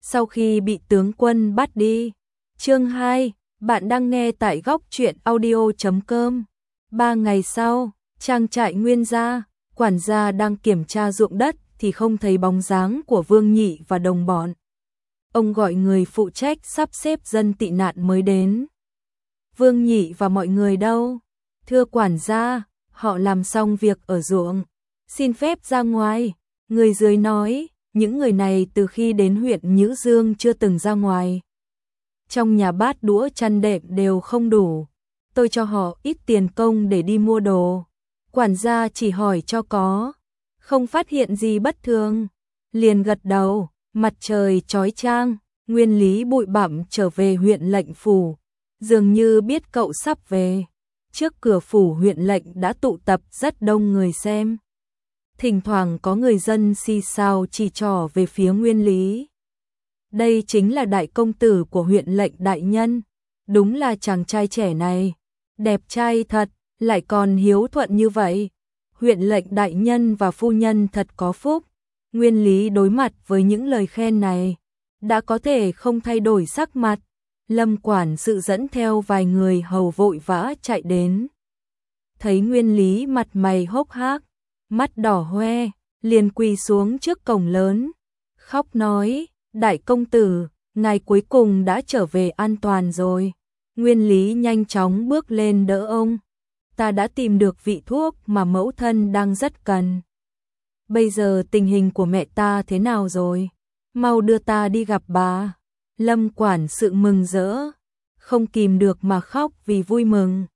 sau khi bị tướng quân bắt đi. Chương 2, bạn đang nghe tại góc truyện audio.com. 3 ngày sau, trang trại Nguyên gia, quản gia đang kiểm tra ruộng đất thì không thấy bóng dáng của Vương Nhị và đồng bọn. Ông gọi người phụ trách sắp xếp dân tị nạn mới đến. Vương Nhị và mọi người đâu? Thưa quản gia, họ làm xong việc ở ruộng, xin phép ra ngoài. Người dưới nói, những người này từ khi đến huyện Nhữ Dương chưa từng ra ngoài. Trong nhà bát đũa chăn đệm đều không đủ. Tôi cho họ ít tiền công để đi mua đồ. Quản gia chỉ hỏi cho có, không phát hiện gì bất thường. Liền gật đầu, mặt trời chói chang, Nguyên Lý bụi bặm trở về huyện lệnh phủ. Dường như biết cậu sắp về. Trước cửa phủ huyện lệnh đã tụ tập rất đông người xem. Thỉnh thoảng có người dân xì xào chỉ trỏ về phía Nguyên Lý. Đây chính là đại công tử của huyện lệnh đại nhân. Đúng là chàng trai trẻ này. Đẹp trai thật, lại còn hiếu thuận như vậy. Huyện lệnh đại nhân và phu nhân thật có phúc. Nguyên Lý đối mặt với những lời khen này, đã có thể không thay đổi sắc mặt. Lâm quản sự dẫn theo vài người hầu vội vã chạy đến. Thấy Nguyên Lý mặt mày hốc hác, mắt đỏ hoe, liền quỳ xuống trước cổng lớn, khóc nói, đại công tử, ngài cuối cùng đã trở về an toàn rồi. Nguyên Lý nhanh chóng bước lên đỡ ông. Ta đã tìm được vị thuốc mà mẫu thân đang rất cần. Bây giờ tình hình của mẹ ta thế nào rồi? Mau đưa ta đi gặp bà. Lâm quản sự mừng rỡ, không kìm được mà khóc vì vui mừng.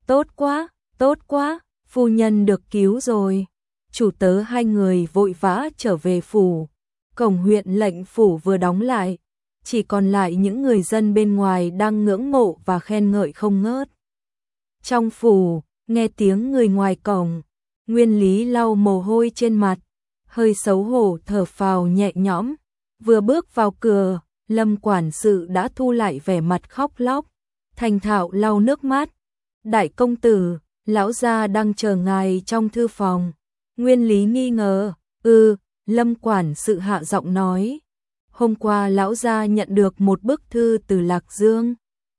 Tốt quá, phu nhân được cứu rồi. Chủ tớ hai người vội vã trở về phủ. Cổng huyện lệnh phủ vừa đóng lại, chỉ còn lại những người dân bên ngoài đang ngưỡng mộ và khen ngợi không ngớt. Trong phủ, nghe tiếng người ngoài cổng, Nguyên Lý lau mồ hôi trên mặt, hơi xấu hổ thở phào nhẹ nhõm. Vừa bước vào cửa, Lâm quản sự đã thu lại vẻ mặt khóc lóc, thành thạo lau nước mắt. Đại công tử, lão gia đang chờ ngài trong thư phòng. Nguyên Lý nghi ngờ, Lâm quản sự hạ giọng nói. Hôm qua lão gia nhận được một bức thư từ Lạc Dương.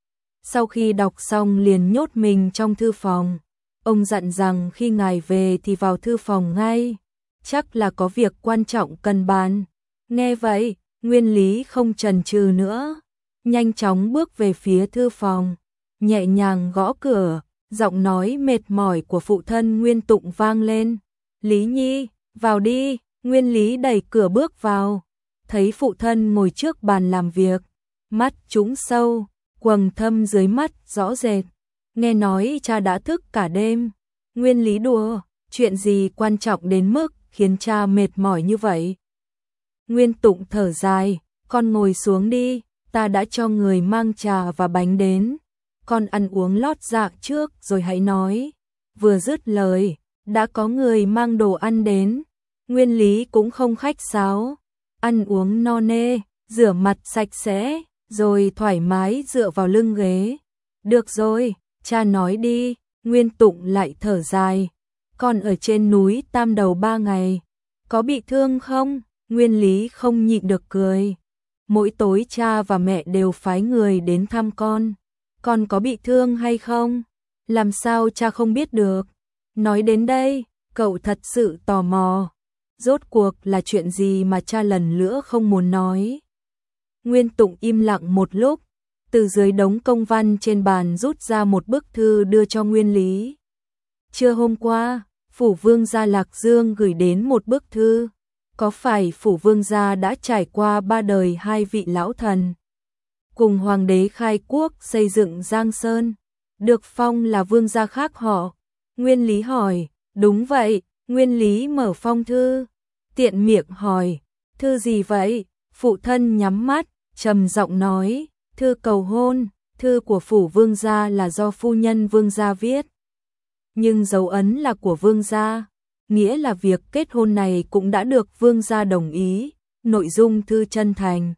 Sau khi đọc xong liền nhốt mình trong thư phòng. Ông dặn rằng khi ngài về thì vào thư phòng ngay. Chắc là có việc quan trọng cần bàn. Nghe vậy, Nguyên Lý không chần chừ nữa, nhanh chóng bước về phía thư phòng, nhẹ nhàng gõ cửa, giọng nói mệt mỏi của phụ thân Nguyên Tụng vang lên. Lý Nhi, vào đi. Nguyên Lý đẩy cửa bước vào, thấy phụ thân ngồi trước bàn làm việc, mắt trũng sâu, quầng thâm dưới mắt rõ rệt. Nghe nói cha đã thức cả đêm. Nguyên Lý đùa, chuyện gì quan trọng đến mức khiến cha mệt mỏi như vậy? Nguyên Tụng thở dài, con ngồi xuống đi, ta đã cho người mang trà và bánh đến. Con ăn uống lót dạ trước rồi hãy nói. Vừa dứt lời, đã có người mang đồ ăn đến. Nguyên Lý cũng không khách sáo, ăn uống no nê, rửa mặt sạch sẽ, rồi thoải mái dựa vào lưng ghế. Được rồi, cha nói đi. Nguyên Tụng lại thở dài. Con ở trên núi Tam Đầu 3 ngày, có bị thương không? Nguyên Lý không nhịn được cười. Mỗi tối cha và mẹ đều phái người đến thăm con. Con có bị thương hay không? Làm sao cha không biết được? Nói đến đây, cậu thật sự tò mò. Rốt cuộc là chuyện gì mà cha lần nữa không muốn nói? Nguyên Tụng im lặng một lúc, từ dưới đống công văn trên bàn rút ra một bức thư đưa cho Nguyên Lý. Trưa hôm qua, phủ vương gia Lạc Dương gửi đến một bức thư. Có phải phủ vương gia đã trải qua 3 đời 2 vị lão thần, cùng hoàng đế khai quốc xây dựng Giang Sơn, được phong là vương gia khác họ? Nguyên Lý hỏi. Đúng vậy. Nguyên Lý mở phong thư, tiện miệng hỏi, thư gì vậy? Phụ thân nhắm mắt, trầm giọng nói, thư cầu hôn. Thư của phủ vương gia là do phu nhân vương gia viết, nhưng dấu ấn là của vương gia, nghĩa là việc kết hôn này cũng đã được vương gia đồng ý. Nội dung thư chân thành,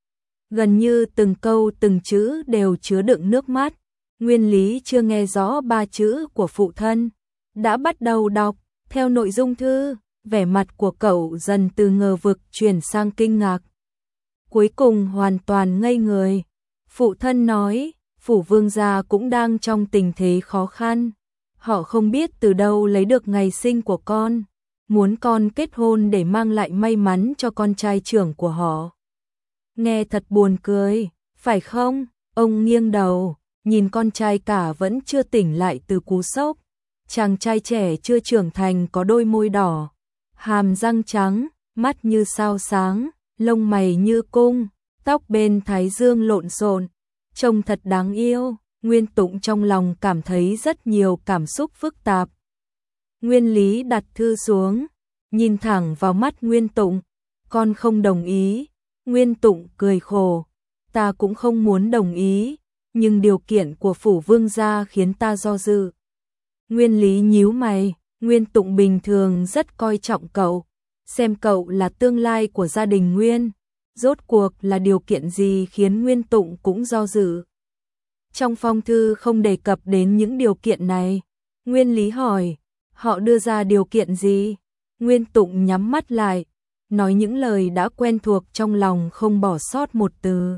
gần như từng câu từng chữ đều chứa đựng nước mắt. Nguyên Lý chưa nghe rõ 3 chữ của phụ thân, đã bắt đầu đọc. Theo nội dung thư, vẻ mặt của cậu dần từ ngờ vực chuyển sang kinh ngạc. cuối cùng hoàn toàn ngây người. Phụ thân nói, Phủ Vương gia cũng đang trong tình thế khó khăn. Họ không biết từ đâu lấy được ngày sinh của con, muốn con kết hôn để mang lại may mắn cho con trai trưởng của họ. Nghe thật buồn cười, phải không? Ông nghiêng đầu, nhìn con trai cả vẫn chưa tỉnh lại từ cú sốc. Chàng trai trẻ chưa trưởng thành có đôi môi đỏ, hàm răng trắng, mắt như sao sáng, lông mày như cung, tóc bên thái dương lộn xộn, trông thật đáng yêu. Nguyên Tụng trong lòng cảm thấy rất nhiều cảm xúc phức tạp. Nguyên Lý đặt thư xuống, nhìn thẳng vào mắt Nguyên Tụng, con không đồng ý. Nguyên Tụng cười khổ, ta cũng không muốn đồng ý, nhưng điều kiện của Phủ Vương gia khiến ta do dự. Nguyên Lý nhíu mày, Nguyên Tụng bình thường rất coi trọng cậu, xem cậu là tương lai của gia đình Nguyên. Rốt cuộc là điều kiện gì khiến Nguyên Tụng cũng do dự? Trong phong thư không đề cập đến những điều kiện này. Nguyên Lý hỏi, họ đưa ra điều kiện gì? Nguyên Tụng nhắm mắt lại, nói những lời đã quen thuộc trong lòng không bỏ sót một từ.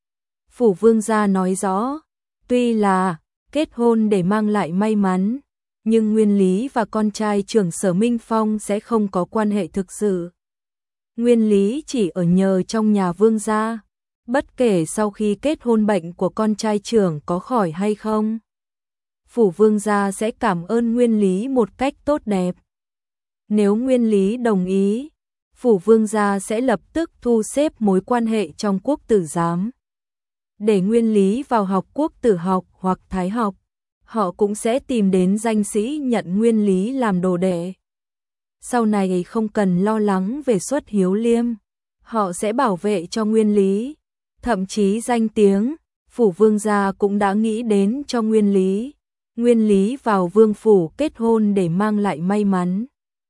Phủ Vương gia nói rõ, tuy là kết hôn để mang lại may mắn, nhưng Nguyên Lý và con trai trưởng Sở Minh Phong sẽ không có quan hệ thực sự. Nguyên Lý chỉ ở nhờ trong nhà Vương gia, bất kể sau khi kết hôn bệnh của con trai trưởng có khỏi hay không. Phủ Vương gia sẽ cảm ơn Nguyên Lý một cách tốt đẹp. Nếu Nguyên Lý đồng ý, Phủ Vương gia sẽ lập tức thu xếp mối quan hệ trong quốc tử giám. Để Nguyên Lý vào học quốc tử học hoặc thái học, họ cũng sẽ tìm đến danh sĩ nhận Nguyên Lý làm đồ đệ. Sau này không cần lo lắng về Xuất Hiếu Liêm, họ sẽ bảo vệ cho Nguyên Lý. Thậm chí danh tiếng, Phủ Vương gia cũng đã nghĩ đến cho Nguyên Lý. Nguyên Lý vào vương phủ kết hôn để mang lại may mắn,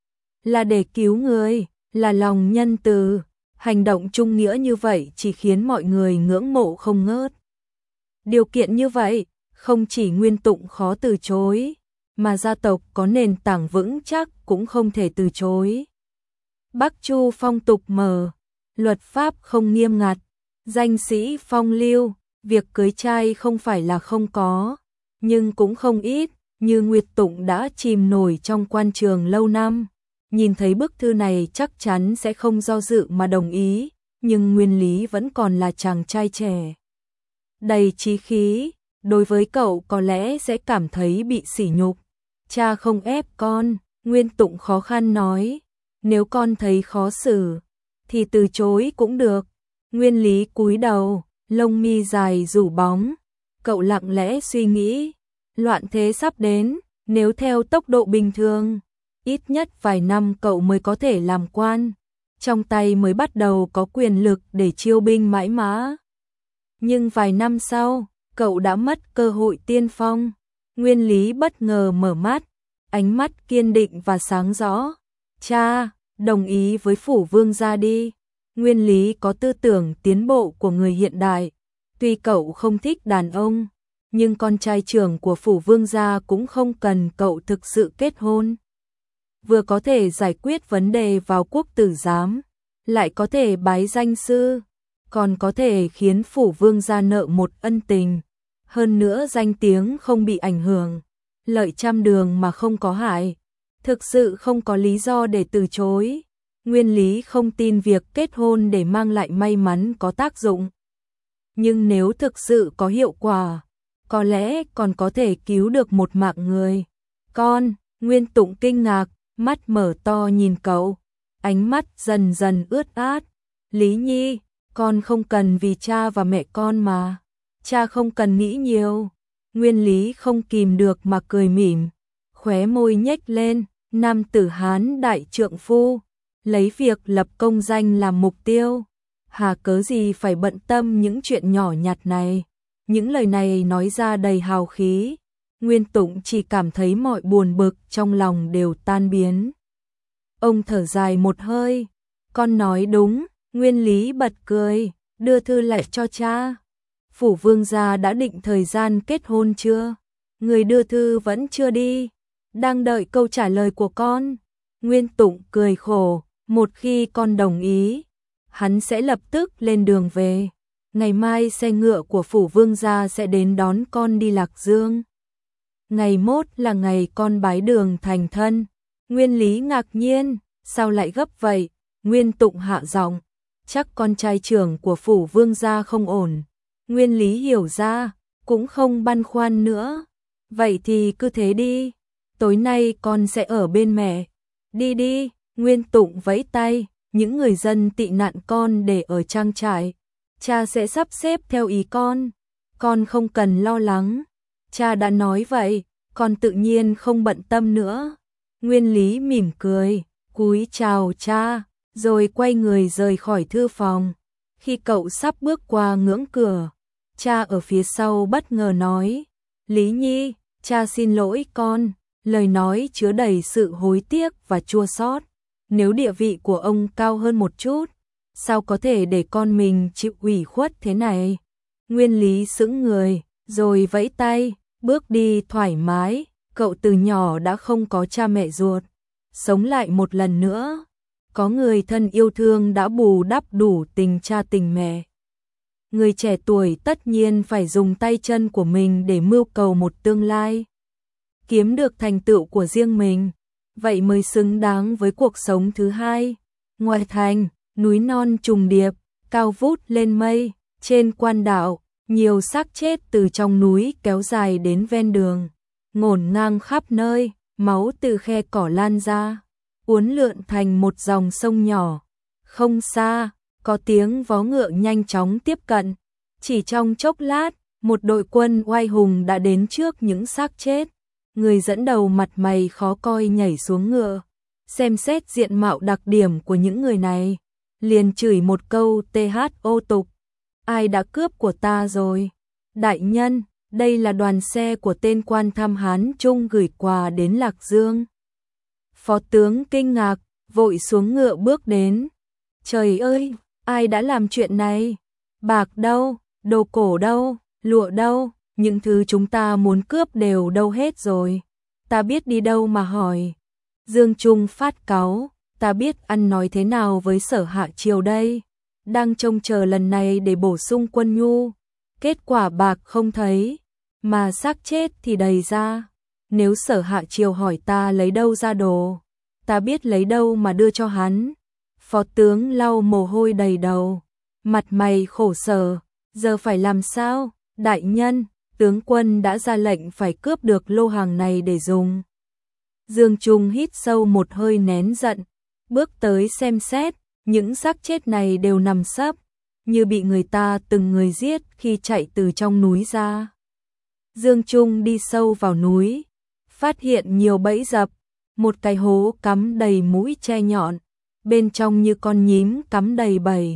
là để cứu người, là lòng nhân từ. Hành động trung nghĩa như vậy chỉ khiến mọi người ngưỡng mộ không ngớt. Điều kiện như vậy, không chỉ Nguyên Tụng khó từ chối, mà gia tộc có nền tảng vững chắc cũng không thể từ chối. Bắc Chu phong tục mờ, luật pháp không nghiêm ngặt, danh sĩ phong lưu, việc cưới trai không phải là không có, nhưng cũng không ít, như Nguyệt Tụng đã chìm nổi trong quan trường lâu năm. Nhìn thấy bức thư này chắc chắn sẽ không do dự mà đồng ý, nhưng Nguyên Lý vẫn còn là chàng trai trẻ đầy chí khí, đối với cậu có lẽ sẽ cảm thấy bị sỉ nhục. Cha không ép con, Nguyên Tụng khó khăn nói, nếu con thấy khó xử, thì từ chối cũng được. Nguyên Lý cúi đầu, lông mi dài rủ bóng, cậu lặng lẽ suy nghĩ, loạn thế sắp đến, nếu theo tốc độ bình thường, ít nhất vài năm cậu mới có thể làm quan, trong tay mới bắt đầu có quyền lực để chiêu binh mãi mã. Nhưng vài năm sau, cậu đã mất cơ hội tiên phong. Nguyên Lý bất ngờ mở mắt, ánh mắt kiên định và sáng rõ. Cha, đồng ý với Phủ Vương gia đi. Nguyên Lý có tư tưởng tiến bộ của người hiện đại. Tuy cậu không thích đàn ông, nhưng con trai trưởng của Phủ Vương gia cũng không cần cậu thực sự kết hôn. Vừa có thể giải quyết vấn đề vào quốc tử giám, lại có thể bái danh sư, còn có thể khiến Phủ Vương gia nợ một ân tình. Hơn nữa danh tiếng không bị ảnh hưởng, lợi trăm đường mà không có hại. Thực sự không có lý do để từ chối. Nguyên Lý không tin việc kết hôn để mang lại may mắn có tác dụng. Nhưng nếu thực sự có hiệu quả, có lẽ còn có thể cứu được một mạng người. Con, Nguyên Tụng kinh ngạc, mắt mở to nhìn cậu, ánh mắt dần dần ướt át. Lý Nhi, con không cần vì cha và mẹ con mà. Cha không cần nghĩ nhiều. Nguyên Lý không kìm được mà cười mỉm, khóe môi nhếch lên, nam tử Hán đại trượng phu, lấy việc lập công danh làm mục tiêu. Hà cớ gì phải bận tâm những chuyện nhỏ nhặt này. Những lời này nói ra đầy hào khí. Nguyên Tụng chỉ cảm thấy mọi buồn bực trong lòng đều tan biến. Ông thở dài một hơi, con nói đúng. Nguyên Lý bật cười, đưa thư lại cho cha. Phủ Vương gia đã định thời gian kết hôn chưa? Người đưa thư vẫn chưa đi, đang đợi câu trả lời của con. Nguyên Tụng cười khổ, một khi con đồng ý, hắn sẽ lập tức lên đường về. Ngày mai xe ngựa của phủ vương gia sẽ đến đón con đi Lạc Dương. Ngày mốt là ngày con bái đường thành thân. Nguyên Lý ngạc nhiên, sao lại gấp vậy? Nguyên Tụng hạ giọng, chắc con trai trưởng của phủ vương gia không ổn. Nguyên Lý hiểu ra, cũng không băn khoăn nữa. Vậy thì cứ thế đi, tối nay con sẽ ở bên mẹ. Đi đi, Nguyên Tụng vẫy tay, những người dân tị nạn con để ở trang trại. Cha sẽ sắp xếp theo ý con không cần lo lắng. Cha đã nói vậy, con tự nhiên không bận tâm nữa. Nguyên Lý mỉm cười, cúi chào cha, rồi quay người rời khỏi thư phòng. Khi cậu sắp bước qua ngưỡng cửa, cha ở phía sau bất ngờ nói, Lý Nhi, cha xin lỗi con. Lời nói chứa đầy sự hối tiếc và chua xót. Nếu địa vị của ông cao hơn một chút, sao có thể để con mình chịu ủy khuất thế này? Nguyên Lý sững người, rồi vẫy tay, bước đi thoải mái. Cậu từ nhỏ đã không có cha mẹ ruột, sống lại một lần nữa. Có người thân yêu thương đã bù đắp đủ tình cha tình mẹ. Người trẻ tuổi tất nhiên phải dùng tay chân của mình để mưu cầu một tương lai, kiếm được thành tựu của riêng mình, vậy mới xứng đáng với cuộc sống thứ hai. Ngoài thành, núi non trùng điệp, cao vút lên mây, trên quan đảo, nhiều xác chết từ trong núi kéo dài đến ven đường, ngổn ngang khắp nơi, máu từ khe cỏ lan ra, uốn lượn thành một dòng sông nhỏ. Không xa, có tiếng vó ngựa nhanh chóng tiếp cận, chỉ trong chốc lát, một đội quân oai hùng đã đến trước những xác chết. Người dẫn đầu mặt mày khó coi nhảy xuống ngựa, xem xét diện mạo đặc điểm của những người này, liền chửi một câu THO tục. Ai đã cướp của ta rồi? Đại nhân, đây là đoàn xe của tên quan tham Hán Trung gửi quà đến Lạc Dương. Phó tướng kinh ngạc, vội xuống ngựa bước đến. Trời ơi, ai đã làm chuyện này? Bạc đâu? Đồ cổ đâu? Lụa đâu? Những thứ chúng ta muốn cướp đều đâu hết rồi? Ta biết đi đâu mà hỏi. Dương Trung phát cáu, ta biết ăn nói thế nào với Sở Hạ Triều đây. Đang trông chờ lần này để bổ sung quân nhu. Kết quả bạc không thấy, mà xác chết thì đầy ra. Nếu Sở Hạ Triều hỏi ta lấy đâu ra đồ, ta biết lấy đâu mà đưa cho hắn. Phó tướng lau mồ hôi đầy đầu, mặt mày khổ sở. Giờ phải làm sao? Đại nhân, tướng quân đã ra lệnh phải cướp được lô hàng này để dùng. Dương Trung hít sâu một hơi nén giận, bước tới xem xét, những xác chết này đều nằm sấp, như bị người ta từng người giết khi chạy từ trong núi ra. Dương Trung đi sâu vào núi, phát hiện nhiều bẫy dập, một cái hố cắm đầy mũi tre nhọn, bên trong như con nhím cắm đầy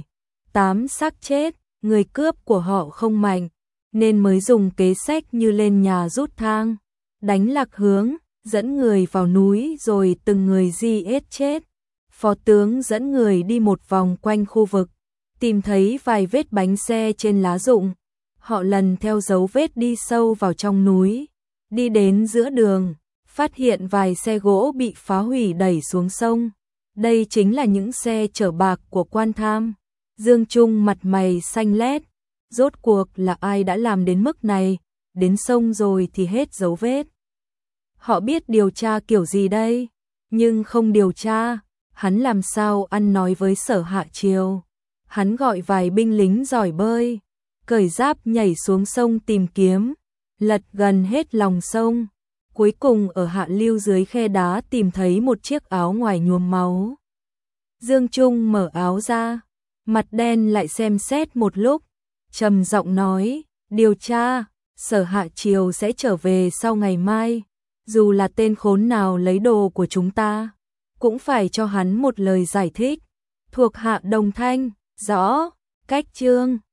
7-8 xác chết. Người cướp của họ không mạnh, nên mới dùng kế sách như lên nhà rút thang, đánh lạc hướng, dẫn người vào núi rồi từng người di chết. Phó tướng dẫn người đi một vòng quanh khu vực, tìm thấy vài vết bánh xe trên lá rụng. Họ lần theo dấu vết đi sâu vào trong núi, đi đến giữa đường, phát hiện vài xe gỗ bị phá hủy đẩy xuống sông. Đây chính là những xe chở bạc của quan tham. Dương Trung mặt mày xanh lét, rốt cuộc là ai đã làm đến mức này, đến sông rồi thì hết dấu vết. Họ biết điều tra kiểu gì đây, nhưng không điều tra, hắn làm sao ăn nói với Sở Hạ Triều. Hắn gọi vài binh lính giỏi bơi, cởi giáp nhảy xuống sông tìm kiếm, lật gần hết lòng sông. Cuối cùng ở hạ lưu dưới khe đá tìm thấy một chiếc áo ngoài nhuốm máu. Dương Trung mở áo ra, mặt đen lại xem xét một lúc, trầm giọng nói, điều tra, Sở Hạ Triều sẽ trở về sau ngày mai, dù là tên khốn nào lấy đồ của chúng ta, cũng phải cho hắn một lời giải thích. Thuộc hạ đồng thanh, rõ, cách chương.